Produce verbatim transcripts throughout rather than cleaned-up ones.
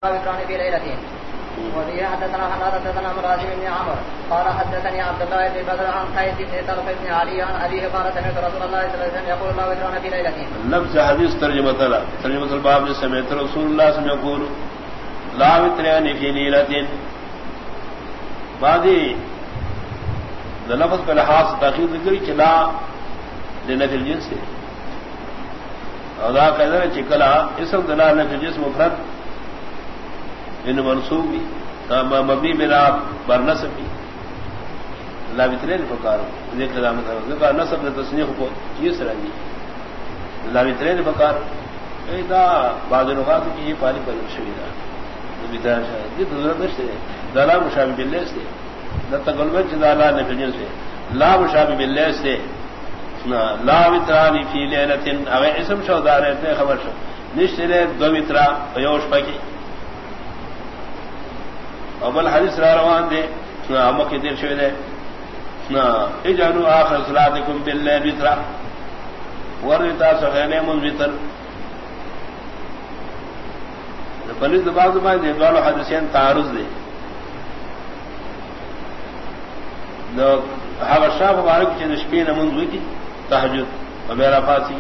وكان في ليلة وفيها حدثنا حناد حدثنا مرازي بن عمرو قال حدثني عبد الله بن بدر عن قيس بن طلق بن علي عن أبيه قال سمعت رسول الله صلى الله عليه وسلم يقول الله وكان في ليلة. لفظ حديث ترجمة لا ترجمة الباب سمعت رسول الله صلى الله عليه وسلم يقول لا وتران في ليلة بعد لفظ بلحاظ تاخير ذكر چلا لنفي الجنس ادا کہنا چکلا اسم دلالہ نفی الجنس مفرد ان منصوب بھی مبنی بنا بر نصب بھی لا بترین فقارو ذکر علامت ذکر نصب نے تصنیف کو یہ سرانی لا بترین فقار ایدا بعض لغات کی یہ پاری پر شویدا بدان شاہ یہ ضرورت نہیں ہے دلا مشابہ بالله سے نہ تقلب جلالا نے بجن سے لا مشابہ بالله سے لا وترانی فی لیلۃ او اسم شو دار ہے خبر شو نشترے دو وترا یوش پاکی اول حدیث را روان دے ہم کے دیر شوی دے اجعلوا آخر صلاتکم باللیل وترا ورتا سخینے من وتر پنځ بعض باندې دوه حدیثین تعارض دي نو هغه شاف مبارک چې شپې نه منځ وتی تهجد او میرا فاسی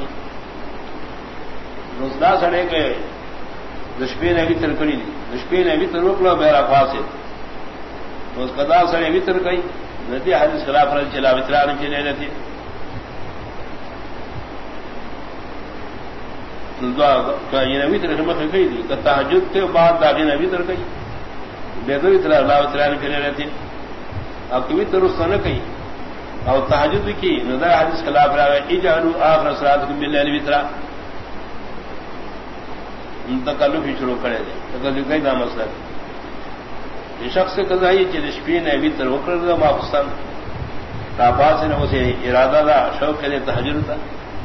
نو دا سره کې د شپې نه وتر کړی دي د شپې نه وتر وکړه میرا فاسی نو کدا سره وتر کوي ندی حدیث خلاف را چلا وتران کې نه لتی دعا کہ یہ نبی تر خدمت کی تھی کہ تہجد کے بعد داغی نبی تر کی بیدوی تر اللہ تعالی کے رہتے اب کوئی تر اس نے کہی اور تہجد کی ندا حدیث خلاف رہا ہے اجعلوا آخر صلاتکم باللیل وترا تکلف شروع کرے دے تکلف کئی دا مسئلہ یہ شخص قضائی کہ رشپی نبی تر وکر دا مافستان تاباس نے اسے ارادہ دا شوق کے تہجد تھا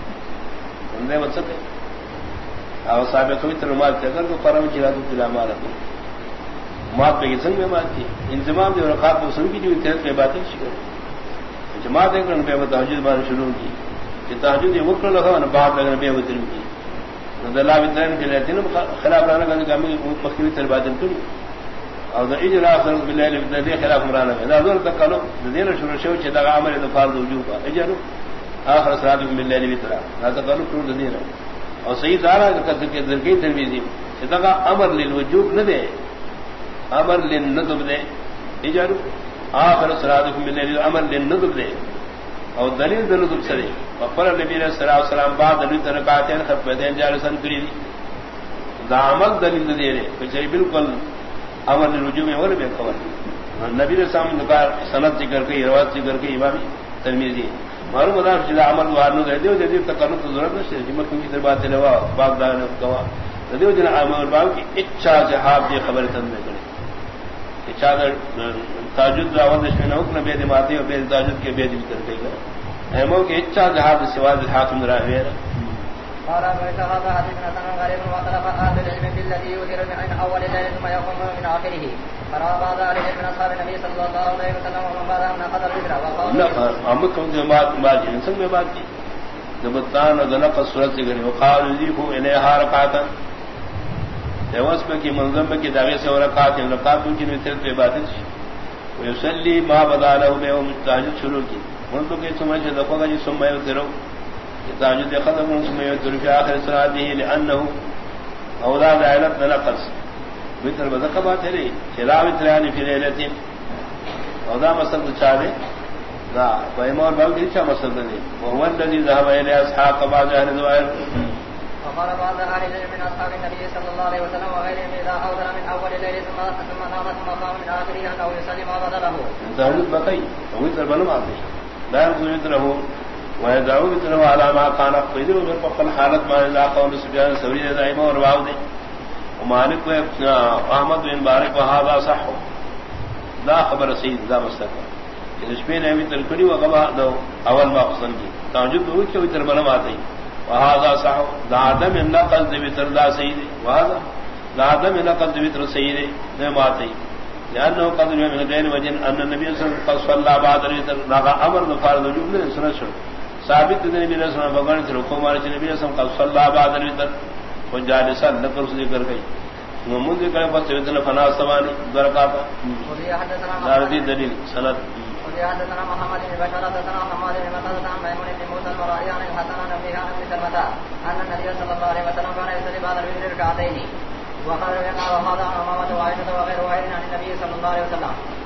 اندے مقصد ہے اور صاحب کوئی ترمات اگر تو پرم چلا تو تلا مارا تو مات پہ سنگ میں بات کی انتظام جو رکعت کو سن کی جو تحت میں باتیں شکر جماعت ایک رن پہ تہجد بار شروع کی کہ تہجد یہ وقت لگا نہ بعد لگا بے وتر کی دلا وترن کے لیے تین خلاف رانا کا کام مخکری تر باتیں تو اور اجرا فرض بالله الذي خلاف مرانا اذا دور تقالو دین شروع شو چې دا عمل د فرض وجوب اجر اخر صلاه بالله وتر هذا قالو ټول دین اور صحیح دارا کے ذریعے ترمیزی اتنا امر للوجوب نہ دے امر للندب دے اجر آخر صلاتکم باللیل امر للندب دے اور دلیل دلندب سرے وقال نبی علیہ الصلوۃ والسلام بعد نبی ترکاتین خطبتین جالسن کری دا عمل دلیل دے رے کہ بالکل امر للوجوب میں اور بے خبر نبی علیہ السلام نے سند ذکر کی روایت ذکر کی امام ترمذی معلوم ہوتا ہے کہ عمل وارن دے دیو جدید تکلف تو ضرورت نہیں ہے جمع کی بات ہے لوا باب دار گوا دیو جن عمل باب کی اچھا جہاد یہ خبر تن میں کرے اچھا تاجد دعوت میں حکم بے دماتی اور بے تاجد کے بے ذکر کر گا احمد کے اچھا جہاد سواد الحاکم راوی قال هذا حديثنا كان غريب وطلب أهل العلم بالذي يؤثر من أول الليل ثم يقوم من آخره فرأى بعض أهل العلم من أصحاب النبي صلى الله عليه وسلم ومن بعدهم نقض الوتر وقال نقض أمكم جماعة ماجي إنسان بباقي نبطان ودنق السورة ذكره وقالوا يضيفوا إليها ركعة توسب کی منظم کی داغے سے رکعت رکعت کی وتر پہ باتیں ويصلي ما بدا له من تهجد شروع کی ان کو کہ سمجھ دفعہ جی سمے اترو تهجد ختم ثم يتر في آخر صلاته لأنه أولاد عائلت نقص وتر بذكبات لي شلا وتران في ليلة وذا مسند چاہے ذا فيمور باب کی مسند ہے وهو الذي ذهب إلى أصحاب بعض أهل الظاهر وقال بعض أهل العلم من أصحاب النبي صلى الله عليه وسلم وغيرهم إذا أوذر من أول الليل ثم ثم نام ثم قام من آخره أنه يصلي ما بدله تهجد بقي وتر بنو عاطي لا يرجو له ويدعو بتنو على ما كان قيد ومن فقل حالت ما لا قول سفيان الثوري دائما ورواو دي ومالك واحمد بن بارك وهذا صح لا خبر سيد لا مستقر الشبين ابي تلكري وقبا دو اول ما قصن کی تهجد ہو کہ وتر بنا آتے وهذا صح لا عدم النقل بتر لا سيد وهذا لا عدم النقل بتر سيد ما آتے لانه قد من غير وجه ان النبي صلى الله عليه وسلم صلى بعد الوتر لا امر فرض وجوب نے سنت ثابت نبی علیہ السلام بغیر سے حکم ہمارے نبی علیہ السلام کا صلی بعد الوتر و جالسا نقل ذکر گئی منذ کرے بس اتنا فنا سوانی درکاتا داردی دلیل سند حدثنا محمد بن بشار حدثنا محمد بن مسعود عن ميمون بن موسى المرائي عن الحسن عن ابي عن ابي سلمة ان النبي صلى الله عليه وسلم كان يصلي بعد الفجر ركعتين وقال وهذا عن امامه وعائشه وغير واحد عن النبي صلى الله عليه وسلم